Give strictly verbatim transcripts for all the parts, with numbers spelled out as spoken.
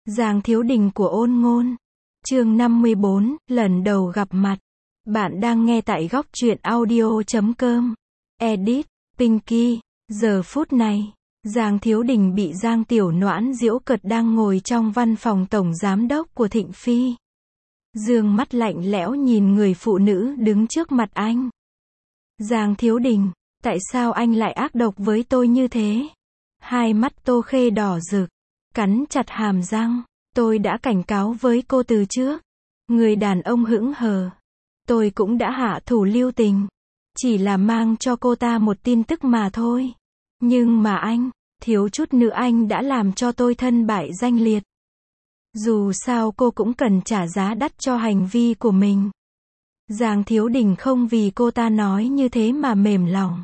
Giang Thiếu Đình của Ôn Ngôn. Chương năm mươi bốn, lần đầu gặp mặt. Bạn đang nghe tại góc truyện audio chấm com. Edit, Pinky. Giờ phút này, Giang Thiếu Đình bị Giang Tiểu Noãn giễu cợt đang ngồi trong văn phòng tổng giám đốc của Thịnh Phi. Dương mắt lạnh lẽo nhìn người phụ nữ đứng trước mặt anh. Giang Thiếu Đình, tại sao anh lại ác độc với tôi như thế? Hai mắt Tô Khê đỏ rực, cắn chặt hàm răng. Tôi đã cảnh cáo với cô từ trước. Người đàn ông hững hờ. Tôi cũng đã hạ thủ lưu tình. Chỉ là mang cho cô ta một tin tức mà thôi. Nhưng mà anh, thiếu chút nữa anh đã làm cho tôi thân bại danh liệt. Dù sao cô cũng cần trả giá đắt cho hành vi của mình. Giang Thiếu Đình không vì cô ta nói như thế mà mềm lòng.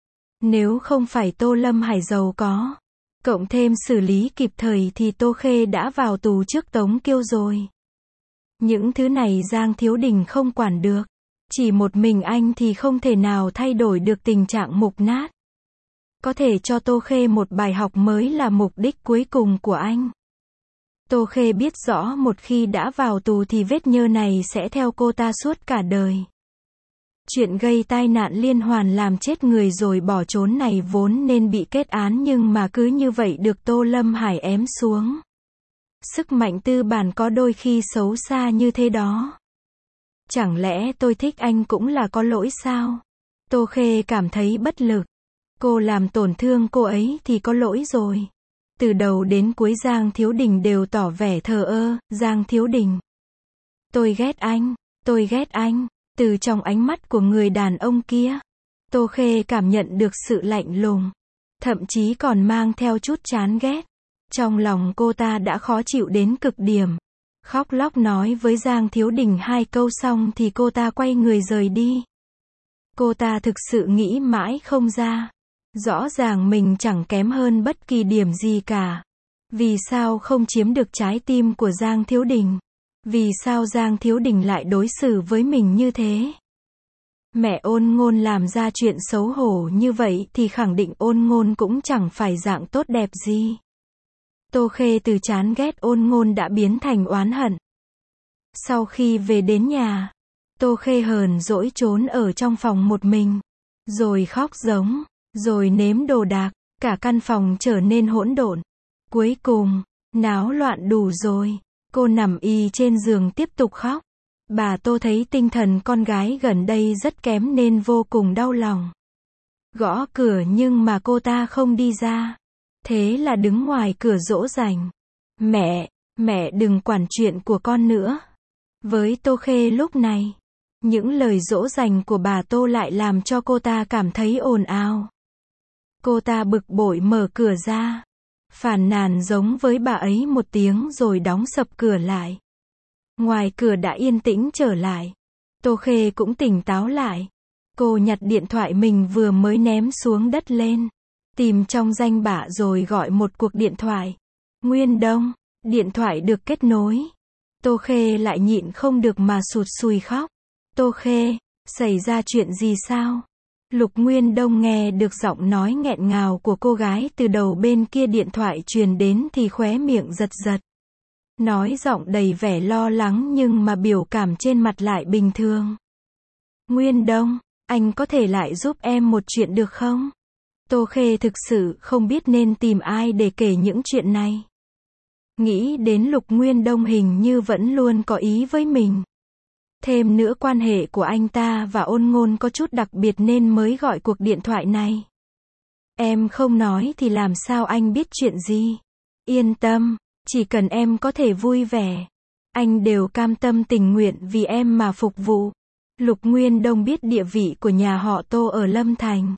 Nếu không phải Tô Lâm Hải giàu có, cộng thêm xử lý kịp thời thì Tô Khê đã vào tù trước Tống Kiêu rồi. Những thứ này Giang Thiếu Đình không quản được. Chỉ một mình anh thì không thể nào thay đổi được tình trạng mục nát. Có thể cho Tô Khê một bài học mới là mục đích cuối cùng của anh. Tô Khê biết rõ một khi đã vào tù thì vết nhơ này sẽ theo cô ta suốt cả đời. Chuyện gây tai nạn liên hoàn làm chết người rồi bỏ trốn này vốn nên bị kết án nhưng mà cứ như vậy được Tô Lâm Hải ém xuống. Sức mạnh tư bản có đôi khi xấu xa như thế đó. Chẳng lẽ tôi thích anh cũng là có lỗi sao? Tô Khê cảm thấy bất lực. Cô làm tổn thương cô ấy thì có lỗi rồi. Từ đầu đến cuối Giang Thiếu Đình đều tỏ vẻ thờ ơ. Giang Thiếu Đình, tôi ghét anh, tôi ghét anh. Từ trong ánh mắt của người đàn ông kia, Tô Khê cảm nhận được sự lạnh lùng, thậm chí còn mang theo chút chán ghét. Trong lòng cô ta đã khó chịu đến cực điểm. Khóc lóc nói với Giang Thiếu Đình hai câu xong thì cô ta quay người rời đi. Cô ta thực sự nghĩ mãi không ra. Rõ ràng mình chẳng kém hơn bất kỳ điểm gì cả. Vì sao không chiếm được trái tim của Giang Thiếu Đình? Vì sao Giang Thiếu Đình lại đối xử với mình như thế? Mẹ Ôn Ngôn làm ra chuyện xấu hổ như vậy thì khẳng định Ôn Ngôn cũng chẳng phải dạng tốt đẹp gì. Tô Khê từ chán ghét Ôn Ngôn đã biến thành oán hận. Sau khi về đến nhà, Tô Khê hờn dỗi trốn ở trong phòng một mình. Rồi khóc giống, rồi nếm đồ đạc, cả căn phòng trở nên hỗn độn. Cuối cùng, náo loạn đủ rồi. Cô nằm y trên giường tiếp tục khóc. Bà Tô thấy tinh thần con gái gần đây rất kém nên vô cùng đau lòng. Gõ cửa nhưng mà cô ta không đi ra. Thế là đứng ngoài cửa dỗ dành. Mẹ, mẹ đừng quản chuyện của con nữa. Với Tô Khê lúc này, những lời dỗ dành của bà Tô lại làm cho cô ta cảm thấy ồn ào. Cô ta bực bội mở cửa ra, phàn nàn giống với bà ấy một tiếng rồi đóng sập cửa lại. Ngoài cửa đã yên tĩnh trở lại. Tô Khê cũng tỉnh táo lại. Cô nhặt điện thoại mình vừa mới ném xuống đất lên. Tìm trong danh bạ rồi gọi một cuộc điện thoại. Nguyên Đông. Điện thoại được kết nối. Tô Khê lại nhịn không được mà sụt sùi khóc. Tô Khê, xảy ra chuyện gì sao? Lục Nguyên Đông nghe được giọng nói nghẹn ngào của cô gái từ đầu bên kia điện thoại truyền đến thì khóe miệng giật giật. Nói giọng đầy vẻ lo lắng nhưng mà biểu cảm trên mặt lại bình thường. Nguyên Đông, anh có thể lại giúp em một chuyện được không? Tô Khê thực sự không biết nên tìm ai để kể những chuyện này. Nghĩ đến Lục Nguyên Đông hình như vẫn luôn có ý với mình. Thêm nữa quan hệ của anh ta và Ôn Ngôn có chút đặc biệt nên mới gọi cuộc điện thoại này. Em không nói thì làm sao anh biết chuyện gì? Yên tâm, chỉ cần em có thể vui vẻ, anh đều cam tâm tình nguyện vì em mà phục vụ. Lục Nguyên Đông biết địa vị của nhà họ Tô ở Lâm Thành.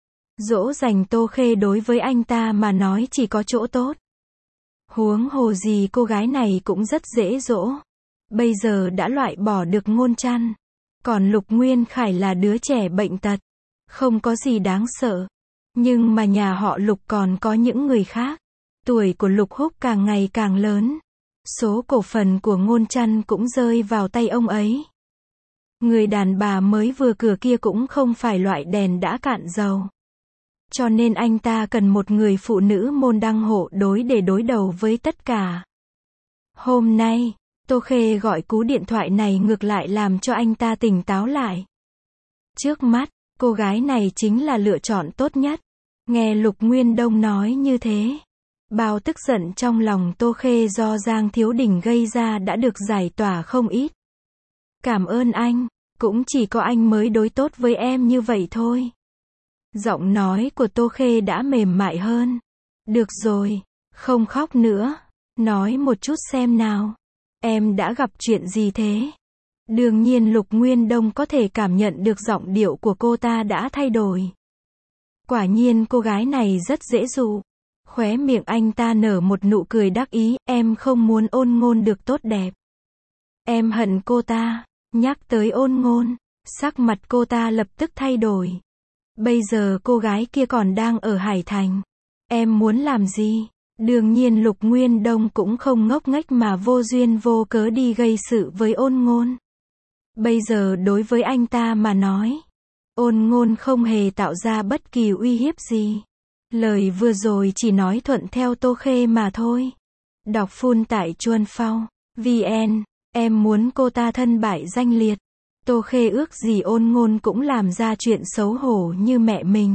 Dỗ dành Tô Khê đối với anh ta mà nói chỉ có chỗ tốt. Huống hồ gì cô gái này cũng rất dễ dỗ. Bây giờ đã loại bỏ được Ngôn Trăn. Còn Lục Nguyên Khải là đứa trẻ bệnh tật. Không có gì đáng sợ. Nhưng mà nhà họ Lục còn có những người khác. Tuổi của Lục Húc càng ngày càng lớn. Số cổ phần của Ngôn Trăn cũng rơi vào tay ông ấy. Người đàn bà mới vừa cửa kia cũng không phải loại đèn đã cạn dầu. Cho nên anh ta cần một người phụ nữ môn đăng hộ đối để đối đầu với tất cả. Hôm nay, Tô Khê gọi cú điện thoại này ngược lại làm cho anh ta tỉnh táo lại. Trước mắt, cô gái này chính là lựa chọn tốt nhất. Nghe Lục Nguyên Đông nói như thế, bao tức giận trong lòng Tô Khê do Giang Thiếu Đình gây ra đã được giải tỏa không ít. Cảm ơn anh, cũng chỉ có anh mới đối tốt với em như vậy thôi. Giọng nói của Tô Khê đã mềm mại hơn. Được rồi, không khóc nữa. Nói một chút xem nào. Em đã gặp chuyện gì thế? Đương nhiên Lục Nguyên Đông có thể cảm nhận được giọng điệu của cô ta đã thay đổi. Quả nhiên cô gái này rất dễ dụ. Khóe miệng anh ta nở một nụ cười đắc ý, em không muốn Ôn Ngôn được tốt đẹp. Em hận cô ta. Nhắc tới Ôn Ngôn, sắc mặt cô ta lập tức thay đổi. Bây giờ cô gái kia còn đang ở Hải Thành. Em muốn làm gì? Đương nhiên Lục Nguyên Đông cũng không ngốc nghếch mà vô duyên vô cớ đi gây sự với Ôn Ngôn. Bây giờ đối với anh ta mà nói, Ôn Ngôn không hề tạo ra bất kỳ uy hiếp gì. Lời vừa rồi chỉ nói thuận theo Tô Khê mà thôi. Đọc full tại Chuan Phao vê en, em muốn cô ta thân bại danh liệt. Tô Khê ước gì Ôn Ngôn cũng làm ra chuyện xấu hổ như mẹ mình.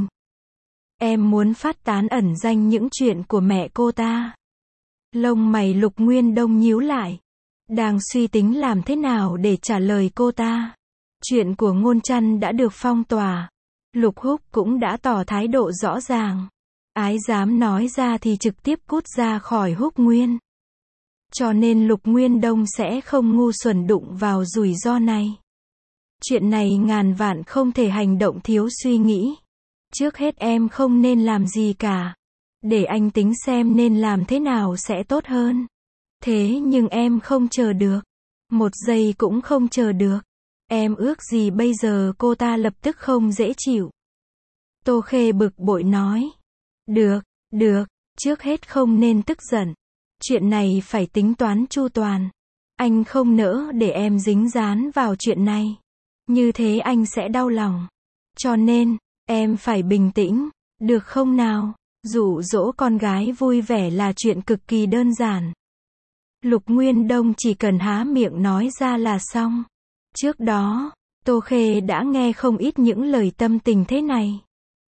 Em muốn phát tán ẩn danh những chuyện của mẹ cô ta. Lông mày Lục Nguyên Đông nhíu lại. Đang suy tính làm thế nào để trả lời cô ta. Chuyện của Ngôn Trăn đã được phong tỏa. Lục Húc cũng đã tỏ thái độ rõ ràng. Ái dám nói ra thì trực tiếp cút ra khỏi Húc Nguyên. Cho nên Lục Nguyên Đông sẽ không ngu xuẩn đụng vào rủi ro này. Chuyện này ngàn vạn không thể hành động thiếu suy nghĩ. Trước hết em không nên làm gì cả. Để anh tính xem nên làm thế nào sẽ tốt hơn. Thế nhưng em không chờ được. Một giây cũng không chờ được. Em ước gì bây giờ cô ta lập tức không dễ chịu. Tô Khê bực bội nói. Được, được, trước hết không nên tức giận. Chuyện này phải tính toán chu toàn. Anh không nỡ để em dính dán vào chuyện này. Như thế anh sẽ đau lòng. Cho nên, em phải bình tĩnh, được không nào? Dụ dỗ con gái vui vẻ là chuyện cực kỳ đơn giản. Lục Nguyên Đông chỉ cần há miệng nói ra là xong. Trước đó, Tô Khê đã nghe không ít những lời tâm tình thế này.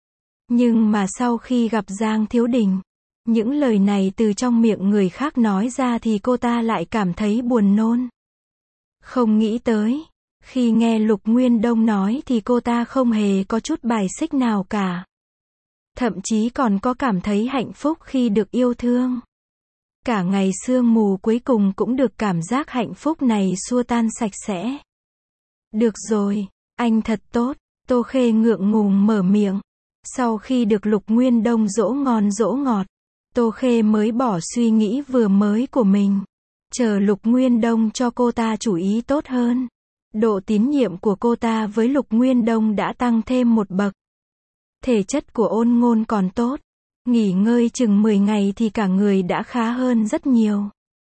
Nhưng mà sau khi gặp Giang Thiếu Đình, những lời này từ trong miệng người khác nói ra thì cô ta lại cảm thấy buồn nôn. Không nghĩ tới, khi nghe Lục Nguyên Đông nói thì cô ta không hề có chút bài xích nào cả. Thậm chí còn có cảm thấy hạnh phúc khi được yêu thương. Cả ngày sương mù cuối cùng cũng được cảm giác hạnh phúc này xua tan sạch sẽ. Được rồi, anh thật tốt, Tô Khê ngượng ngùng mở miệng. Sau khi được Lục Nguyên Đông dỗ ngon dỗ ngọt, Tô Khê mới bỏ suy nghĩ vừa mới của mình. Chờ Lục Nguyên Đông cho cô ta chủ ý tốt hơn. Độ tín nhiệm của cô ta với Lục Nguyên Đông đã tăng thêm một bậc. Thể chất của Ôn Ngôn còn tốt. Nghỉ ngơi chừng mười ngày thì cả người đã khá hơn rất nhiều.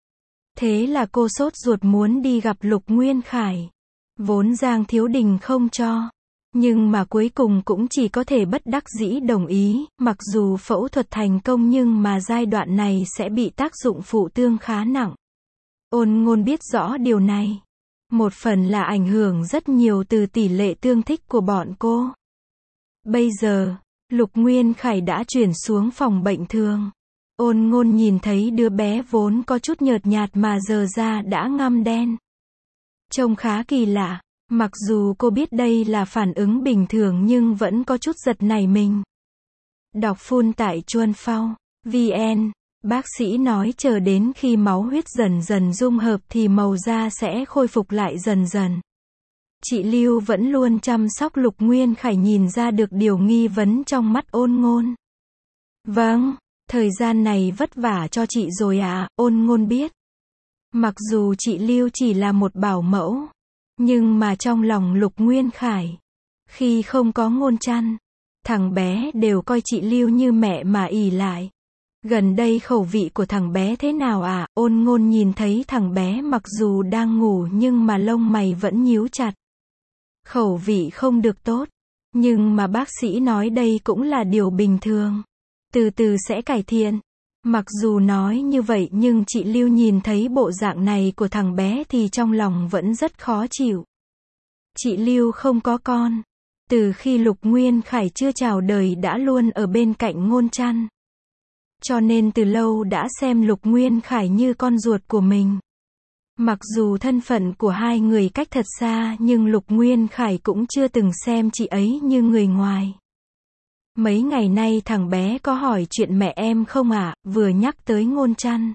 Thế là cô sốt ruột muốn đi gặp Lục Nguyên Khải. Vốn Giang Thiếu Đình không cho. Nhưng mà cuối cùng cũng chỉ có thể bất đắc dĩ đồng ý. Mặc dù phẫu thuật thành công nhưng mà giai đoạn này sẽ bị tác dụng phụ tương khá nặng. Ôn Ngôn biết rõ điều này. Một phần là ảnh hưởng rất nhiều từ tỷ lệ tương thích của bọn cô. Bây giờ, Lục Nguyên Khải đã chuyển xuống phòng bệnh thường. Ôn Ngôn nhìn thấy đứa bé vốn có chút nhợt nhạt mà giờ da đã ngăm đen. Trông khá kỳ lạ. Mặc dù cô biết đây là phản ứng bình thường nhưng vẫn có chút giật nảy mình. Đọc full tại Chuan Phao vê en, bác sĩ nói chờ đến khi máu huyết dần dần dung hợp thì màu da sẽ khôi phục lại dần dần. Chị Lưu vẫn luôn chăm sóc Lục Nguyên Khải nhìn ra được điều nghi vấn trong mắt Ôn Ngôn. Vâng, thời gian này vất vả cho chị rồi à, Ôn Ngôn biết. Mặc dù chị Lưu chỉ là một bảo mẫu, nhưng mà trong lòng Lục Nguyên Khải, khi không có Ngôn Trăn, thằng bé đều coi chị Lưu như mẹ mà ỷ lại. Gần đây khẩu vị của thằng bé thế nào à? Ôn Ngôn nhìn thấy thằng bé mặc dù đang ngủ nhưng mà lông mày vẫn nhíu chặt. Khẩu vị không được tốt, nhưng mà bác sĩ nói đây cũng là điều bình thường. Từ từ sẽ cải thiện. Mặc dù nói như vậy nhưng chị Lưu nhìn thấy bộ dạng này của thằng bé thì trong lòng vẫn rất khó chịu. Chị Lưu không có con. Từ khi Lục Nguyên Khải chưa chào đời đã luôn ở bên cạnh Ngôn Trăn. Cho nên từ lâu đã xem Lục Nguyên Khải như con ruột của mình. Mặc dù thân phận của hai người cách thật xa nhưng Lục Nguyên Khải cũng chưa từng xem chị ấy như người ngoài. Mấy ngày nay thằng bé có hỏi chuyện mẹ em không ạ, à, vừa nhắc tới Ngôn Trăn.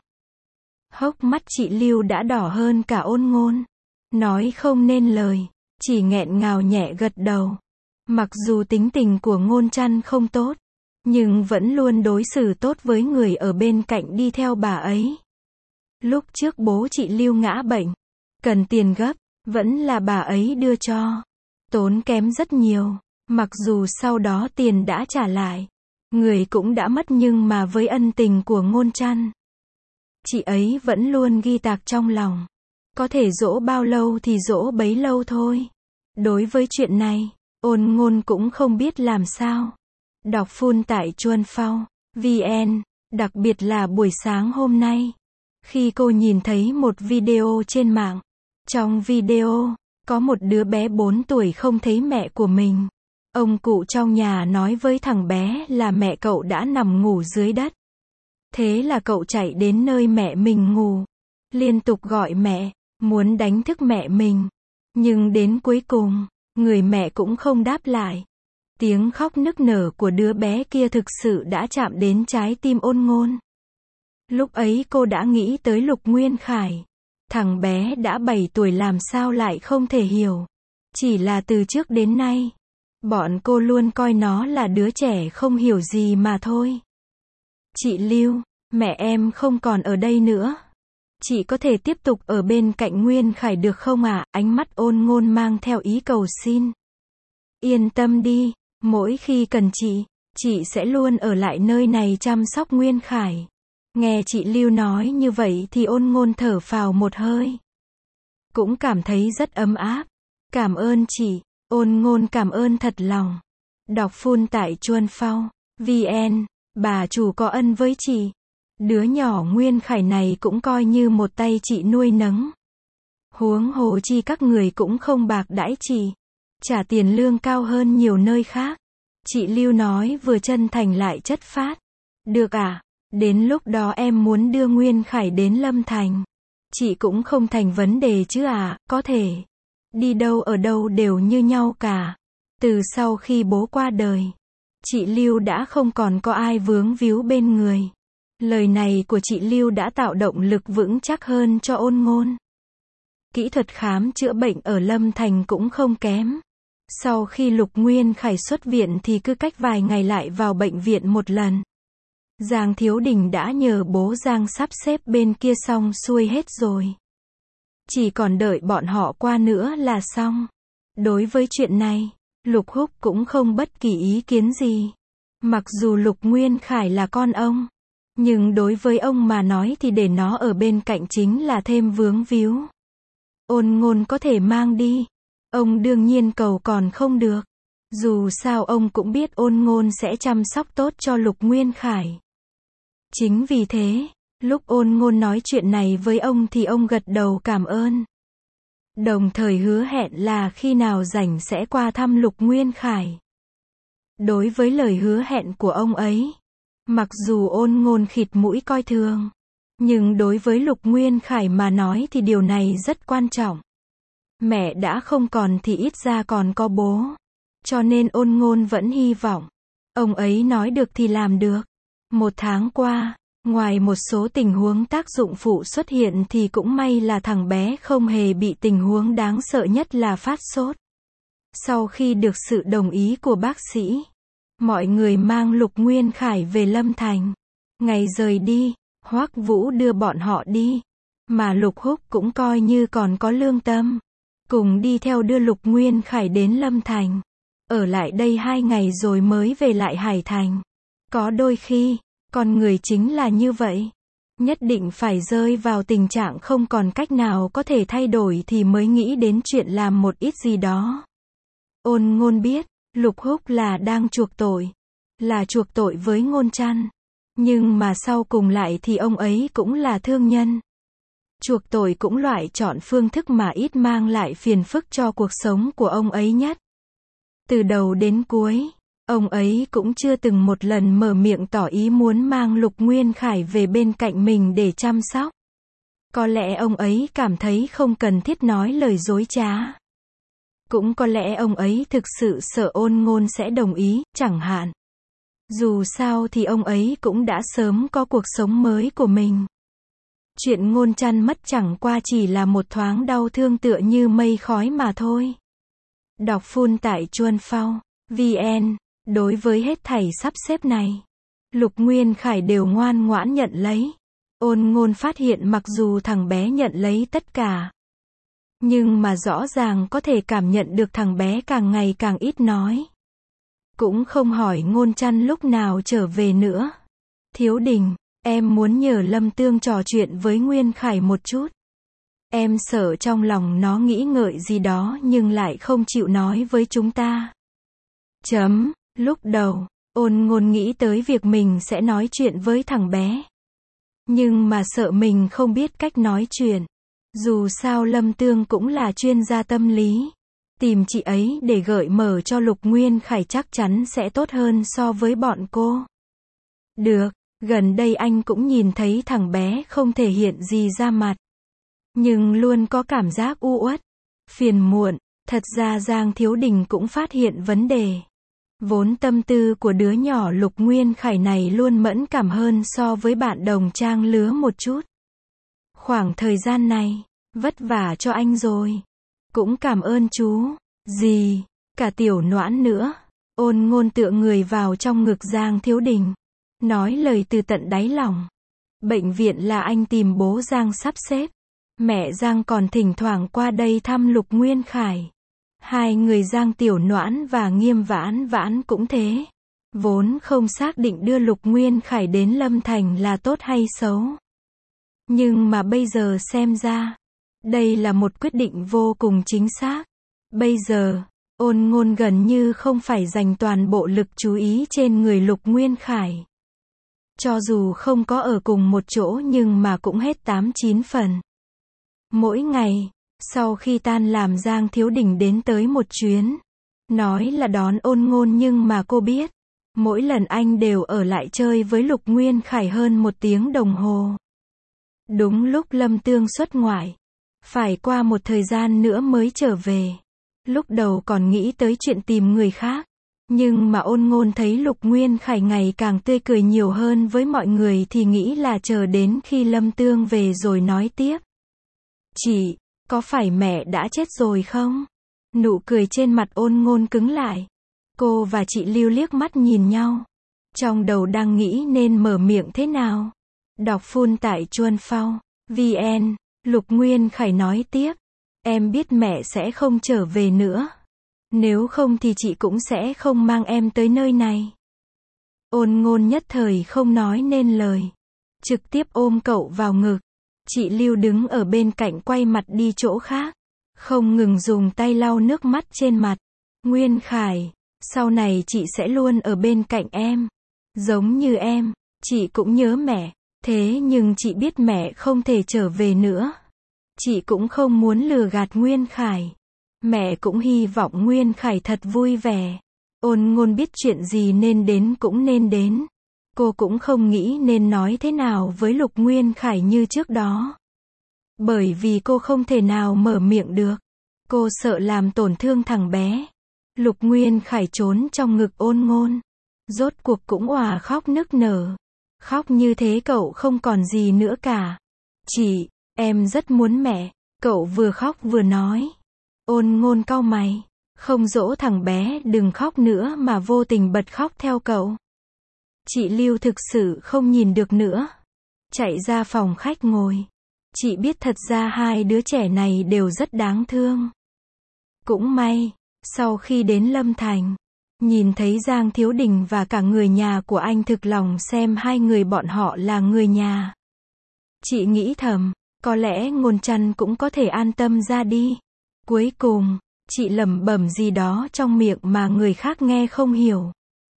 Hốc mắt chị Lưu đã đỏ hơn cả Ôn Ngôn. Nói không nên lời, chỉ nghẹn ngào nhẹ gật đầu. Mặc dù tính tình của Ngôn Trăn không tốt, nhưng vẫn luôn đối xử tốt với người ở bên cạnh đi theo bà ấy. Lúc trước bố chị Lưu ngã bệnh, cần tiền gấp, vẫn là bà ấy đưa cho. Tốn kém rất nhiều, mặc dù sau đó tiền đã trả lại. Người cũng đã mất nhưng mà với ân tình của Ngôn Trăn, chị ấy vẫn luôn ghi tạc trong lòng. Có thể dỗ bao lâu thì dỗ bấy lâu thôi. Đối với chuyện này, Ôn Ngôn cũng không biết làm sao. Đọc full tại chuan phao vn, đặc biệt là buổi sáng hôm nay. Khi cô nhìn thấy một video trên mạng. Trong video, có một đứa bé bốn tuổi không thấy mẹ của mình. Ông cụ trong nhà nói với thằng bé là mẹ cậu đã nằm ngủ dưới đất. Thế là cậu chạy đến nơi mẹ mình ngủ. Liên tục gọi mẹ, muốn đánh thức mẹ mình. Nhưng đến cuối cùng, người mẹ cũng không đáp lại. Tiếng khóc nức nở của đứa bé kia thực sự đã chạm đến trái tim Ôn Ngôn. Lúc ấy cô đã nghĩ tới Lục Nguyên Khải. Thằng bé đã bảy tuổi làm sao lại không thể hiểu. Chỉ là từ trước đến nay, bọn cô luôn coi nó là đứa trẻ không hiểu gì mà thôi. Chị Lưu, mẹ em không còn ở đây nữa. Chị có thể tiếp tục ở bên cạnh Nguyên Khải được không ạ? À? Ánh mắt Ôn Ngôn mang theo ý cầu xin. Yên tâm đi, mỗi khi cần chị, chị sẽ luôn ở lại nơi này chăm sóc Nguyên Khải. Nghe chị Lưu nói như vậy thì Ôn Ngôn thở phào một hơi. Cũng cảm thấy rất ấm áp. Cảm ơn chị, Ôn Ngôn cảm ơn thật lòng. Đọc full tại chuan phao vn, bà chủ có ân với chị. Đứa nhỏ Nguyên Khải này cũng coi như một tay chị nuôi nấng. Huống hồ chi các người cũng không bạc đãi chị. Trả tiền lương cao hơn nhiều nơi khác. Chị Lưu nói vừa chân thành lại chất phác. Được à? Đến lúc đó em muốn đưa Nguyên Khải đến Lâm Thành. Chị cũng không thành vấn đề chứ à, có thể. Đi đâu ở đâu đều như nhau cả. Từ sau khi bố qua đời, chị Lưu đã không còn có ai vướng víu bên người. Lời này của chị Lưu đã tạo động lực vững chắc hơn cho Ôn Ngôn. Kỹ thuật khám chữa bệnh ở Lâm Thành cũng không kém. Sau khi Lục Nguyên Khải xuất viện thì cứ cách vài ngày lại vào bệnh viện một lần. Giang Thiếu Đình đã nhờ bố Giang sắp xếp bên kia xong xuôi hết rồi. Chỉ còn đợi bọn họ qua nữa là xong. Đối với chuyện này, Lục Húc cũng không bất kỳ ý kiến gì. Mặc dù Lục Nguyên Khải là con ông, nhưng đối với ông mà nói thì để nó ở bên cạnh chính là thêm vướng víu. Ôn Ngôn có thể mang đi. Ông đương nhiên cầu còn không được. Dù sao ông cũng biết Ôn Ngôn sẽ chăm sóc tốt cho Lục Nguyên Khải. Chính vì thế, lúc Ôn Ngôn nói chuyện này với ông thì ông gật đầu cảm ơn. Đồng thời hứa hẹn là khi nào rảnh sẽ qua thăm Lục Nguyên Khải. Đối với lời hứa hẹn của ông ấy, mặc dù Ôn Ngôn khịt mũi coi thường, nhưng đối với Lục Nguyên Khải mà nói thì điều này rất quan trọng. Mẹ đã không còn thì ít ra còn có bố. Cho nên Ôn Ngôn vẫn hy vọng ông ấy nói được thì làm được. Một tháng qua, ngoài một số tình huống tác dụng phụ xuất hiện thì cũng may là thằng bé không hề bị tình huống đáng sợ nhất là phát sốt. Sau khi được sự đồng ý của bác sĩ, mọi người mang Lục Nguyên Khải về Lâm Thành. Ngày rời đi, Hoắc Vũ đưa bọn họ đi, mà Lục Húc cũng coi như còn có lương tâm, cùng đi theo đưa Lục Nguyên Khải đến Lâm Thành. Ở lại đây hai ngày rồi mới về lại Hải Thành. Có đôi khi, con người chính là như vậy. Nhất định phải rơi vào tình trạng không còn cách nào có thể thay đổi thì mới nghĩ đến chuyện làm một ít gì đó. Ôn Ngôn biết, Lục Húc là đang chuộc tội. Là chuộc tội với Ngôn Trăn. Nhưng mà sau cùng lại thì ông ấy cũng là thương nhân. Chuộc tội cũng loại chọn phương thức mà ít mang lại phiền phức cho cuộc sống của ông ấy nhất. Từ đầu đến cuối, ông ấy cũng chưa từng một lần mở miệng tỏ ý muốn mang Lục Nguyên Khải về bên cạnh mình để chăm sóc. Có lẽ ông ấy cảm thấy không cần thiết nói lời dối trá. Cũng có lẽ ông ấy thực sự sợ Ôn Ngôn sẽ đồng ý, chẳng hạn. Dù sao thì ông ấy cũng đã sớm có cuộc sống mới của mình. Chuyện Ngôn Trăn mất chẳng qua chỉ là một thoáng đau thương tựa như mây khói mà thôi. Đọc full tại chuan phao vn. Đối với hết thảy sắp xếp này, Lục Nguyên Khải đều ngoan ngoãn nhận lấy. Ôn Ngôn phát hiện mặc dù thằng bé nhận lấy tất cả, nhưng mà rõ ràng có thể cảm nhận được thằng bé càng ngày càng ít nói. Cũng không hỏi Ngôn Trăn lúc nào trở về nữa. Thiếu Đình, em muốn nhờ Lâm Tương trò chuyện với Nguyên Khải một chút. Em sợ trong lòng nó nghĩ ngợi gì đó nhưng lại không chịu nói với chúng ta. Chấm, lúc đầu, Ôn Ngôn nghĩ tới việc mình sẽ nói chuyện với thằng bé. Nhưng mà sợ mình không biết cách nói chuyện. Dù sao Lâm Tương cũng là chuyên gia tâm lý. Tìm chị ấy để gợi mở cho Lục Nguyên Khải chắc chắn sẽ tốt hơn so với bọn cô. Được, gần đây anh cũng nhìn thấy thằng bé không thể hiện gì ra mặt. Nhưng luôn có cảm giác u uất, phiền muộn. Thật ra Giang Thiếu Đình cũng phát hiện vấn đề. Vốn tâm tư của đứa nhỏ Lục Nguyên Khải này luôn mẫn cảm hơn so với bạn đồng trang lứa một chút. Khoảng thời gian này, vất vả cho anh rồi. Cũng cảm ơn chú. Gì, cả Tiểu Noãn nữa. Ôn Ngôn tựa người vào trong ngực Giang Thiếu Đình. Nói lời từ tận đáy lòng. Bệnh viện là anh tìm bố Giang sắp xếp. Mẹ Giang còn thỉnh thoảng qua đây thăm Lục Nguyên Khải. Hai người Giang Tiểu Noãn và Nghiêm Vãn Vãn cũng thế. Vốn không xác định đưa Lục Nguyên Khải đến Lâm Thành là tốt hay xấu. Nhưng mà bây giờ xem ra, đây là một quyết định vô cùng chính xác. Bây giờ, Ôn Ngôn gần như không phải dành toàn bộ lực chú ý trên người Lục Nguyên Khải. Cho dù không có ở cùng một chỗ nhưng mà cũng hết tám chín phần. Mỗi ngày, sau khi tan làm Giang Thiếu Đình đến tới một chuyến. Nói là đón Ôn Ngôn nhưng mà cô biết, mỗi lần anh đều ở lại chơi với Lục Nguyên Khải hơn một tiếng đồng hồ. Đúng lúc Lâm Tương xuất ngoại, phải qua một thời gian nữa mới trở về. Lúc đầu còn nghĩ tới chuyện tìm người khác, nhưng mà Ôn Ngôn thấy Lục Nguyên Khải ngày càng tươi cười nhiều hơn với mọi người thì nghĩ là chờ đến khi Lâm Tương về rồi nói tiếp. Chị, có phải mẹ đã chết rồi không? Nụ cười trên mặt Ôn Ngôn cứng lại. Cô và chị Lưu liếc mắt nhìn nhau. Trong đầu đang nghĩ nên mở miệng thế nào. Đọc full tại chuan phao vn. Lục Nguyên Khải nói tiếp. Em biết mẹ sẽ không trở về nữa. Nếu không thì chị cũng sẽ không mang em tới nơi này. Ôn Ngôn nhất thời không nói nên lời. Trực tiếp ôm cậu vào ngực. Chị Lưu đứng ở bên cạnh quay mặt đi chỗ khác. Không ngừng dùng tay lau nước mắt trên mặt. Nguyên Khải, sau này chị sẽ luôn ở bên cạnh em. Giống như em, chị cũng nhớ mẹ. Thế nhưng chị biết mẹ không thể trở về nữa. Chị cũng không muốn lừa gạt Nguyên Khải. Mẹ cũng hy vọng Nguyên Khải thật vui vẻ. Ôn Ngôn biết chuyện gì nên đến cũng nên đến. Cô cũng không nghĩ nên nói thế nào với Lục Nguyên Khải như trước đó. Bởi vì cô không thể nào mở miệng được. Cô sợ làm tổn thương thằng bé. Lục Nguyên Khải trốn trong ngực Ôn Ngôn. Rốt cuộc cũng òa khóc nức nở. Khóc như thế cậu không còn gì nữa cả. Chị, em rất muốn mẹ. Cậu vừa khóc vừa nói. Ôn Ngôn cau mày. Không dỗ thằng bé đừng khóc nữa mà vô tình bật khóc theo cậu. Chị Lưu thực sự không nhìn được nữa. Chạy ra phòng khách ngồi. Chị biết thật ra hai đứa trẻ này đều rất đáng thương. Cũng may, sau khi đến Lâm Thành, nhìn thấy Giang Thiếu Đình và cả người nhà của anh thực lòng xem hai người bọn họ là người nhà. Chị nghĩ thầm, có lẽ Ngôn Trăn cũng có thể an tâm ra đi. Cuối cùng, chị lẩm bẩm gì đó trong miệng mà người khác nghe không hiểu.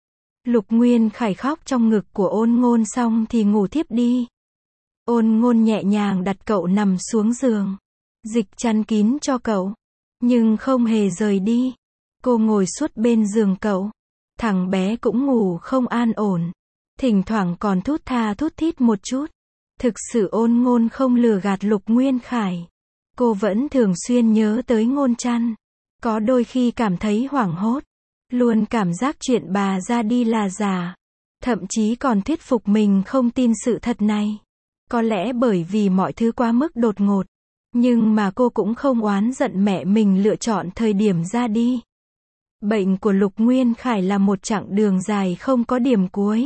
Lục Nguyên Khải khóc trong ngực của Ôn Ngôn xong thì ngủ thiếp đi. Ôn Ngôn nhẹ nhàng đặt cậu nằm xuống giường, dịch chăn kín cho cậu, nhưng không hề rời đi. Cô ngồi suốt bên giường cậu. Thằng bé cũng ngủ không an ổn, thỉnh thoảng còn thút tha thút thít một chút. Thực sự Ôn Ngôn không lừa gạt Lục Nguyên Khải. Cô vẫn thường xuyên nhớ tới Ngôn Chăn. Có đôi khi cảm thấy hoảng hốt, luôn cảm giác chuyện bà ra đi là giả. Thậm chí còn thuyết phục mình không tin sự thật này. Có lẽ bởi vì mọi thứ quá mức đột ngột. Nhưng mà cô cũng không oán giận mẹ mình lựa chọn thời điểm ra đi. Bệnh của Lục Nguyên Khải là một chặng đường dài không có điểm cuối.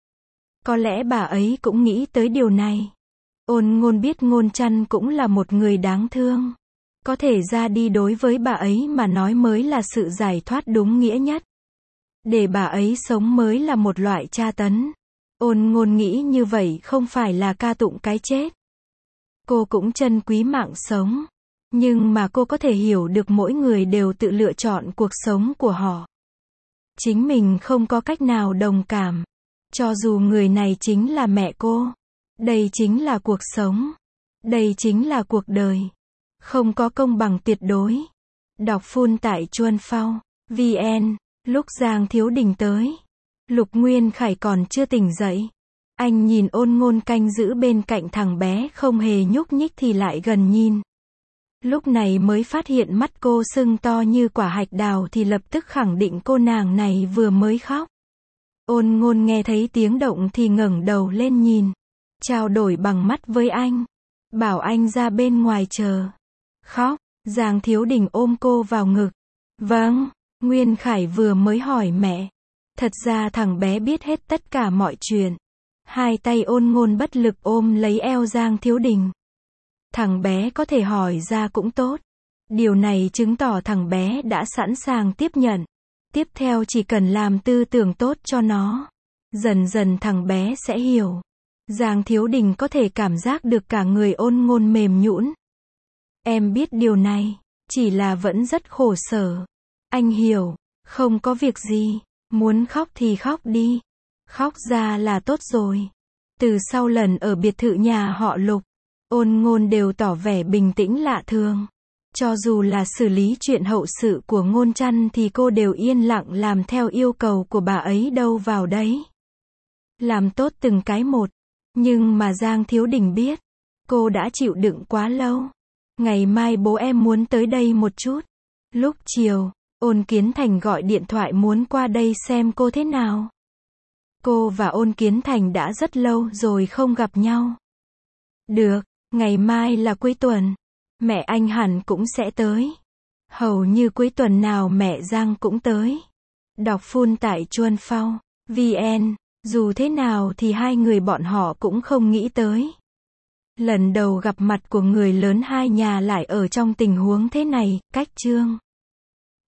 Có lẽ bà ấy cũng nghĩ tới điều này. Ôn Ngôn biết Ngôn Chăn cũng là một người đáng thương. Có thể ra đi đối với bà ấy mà nói mới là sự giải thoát đúng nghĩa nhất. Để bà ấy sống mới là một loại tra tấn. Ôn Ngôn nghĩ như vậy không phải là ca tụng cái chết. Cô cũng trân quý mạng sống. Nhưng mà cô có thể hiểu được mỗi người đều tự lựa chọn cuộc sống của họ. Chính mình không có cách nào đồng cảm. Cho dù người này chính là mẹ cô. Đây chính là cuộc sống. Đây chính là cuộc đời. Không có công bằng tuyệt đối. Đọc full tại chuan phao chấm vn. Lúc Giang Thiếu Đình tới, Lục Nguyên Khải còn chưa tỉnh dậy. Anh nhìn Ôn Ngôn canh giữ bên cạnh thằng bé không hề nhúc nhích thì lại gần nhìn. Lúc này mới phát hiện mắt cô sưng to như quả hạch đào thì lập tức khẳng định cô nàng này vừa mới khóc. Ôn Ngôn nghe thấy tiếng động thì ngẩng đầu lên nhìn. Trao đổi bằng mắt với anh. Bảo anh ra bên ngoài chờ. Khóc. Giang Thiếu Đình ôm cô vào ngực. Vâng. Nguyên Khải vừa mới hỏi mẹ. Thật ra thằng bé biết hết tất cả mọi chuyện. Hai tay Ôn Ngôn bất lực ôm lấy eo Giang Thiếu Đình. Thằng bé có thể hỏi ra cũng tốt. Điều này chứng tỏ thằng bé đã sẵn sàng tiếp nhận. Tiếp theo chỉ cần làm tư tưởng tốt cho nó. Dần dần thằng bé sẽ hiểu. Giang Thiếu Đình có thể cảm giác được cả người Ôn Ngôn mềm nhũn. Em biết điều này, chỉ là vẫn rất khổ sở. Anh hiểu, không có việc gì, muốn khóc thì khóc đi. Khóc ra là tốt rồi. Từ sau lần ở biệt thự nhà họ Lục, Ôn Ngôn đều tỏ vẻ bình tĩnh lạ thường. Cho dù là xử lý chuyện hậu sự của Ngôn Chăn thì cô đều yên lặng làm theo yêu cầu của bà ấy đâu vào đấy. Làm tốt từng cái một. Nhưng mà Giang Thiếu Đình biết, cô đã chịu đựng quá lâu. Ngày mai bố em muốn tới đây một chút. Lúc chiều, Ôn Kiến Thành gọi điện thoại muốn qua đây xem cô thế nào. Cô và Ôn Kiến Thành đã rất lâu rồi không gặp nhau. Được, ngày mai là cuối tuần. Mẹ anh hẳn cũng sẽ tới. Hầu như cuối tuần nào mẹ Giang cũng tới. Đọc full tại chuan phao chấm vn. Dù thế nào thì hai người bọn họ cũng không nghĩ tới. Lần đầu gặp mặt của người lớn hai nhà lại ở trong tình huống thế này, cách chương.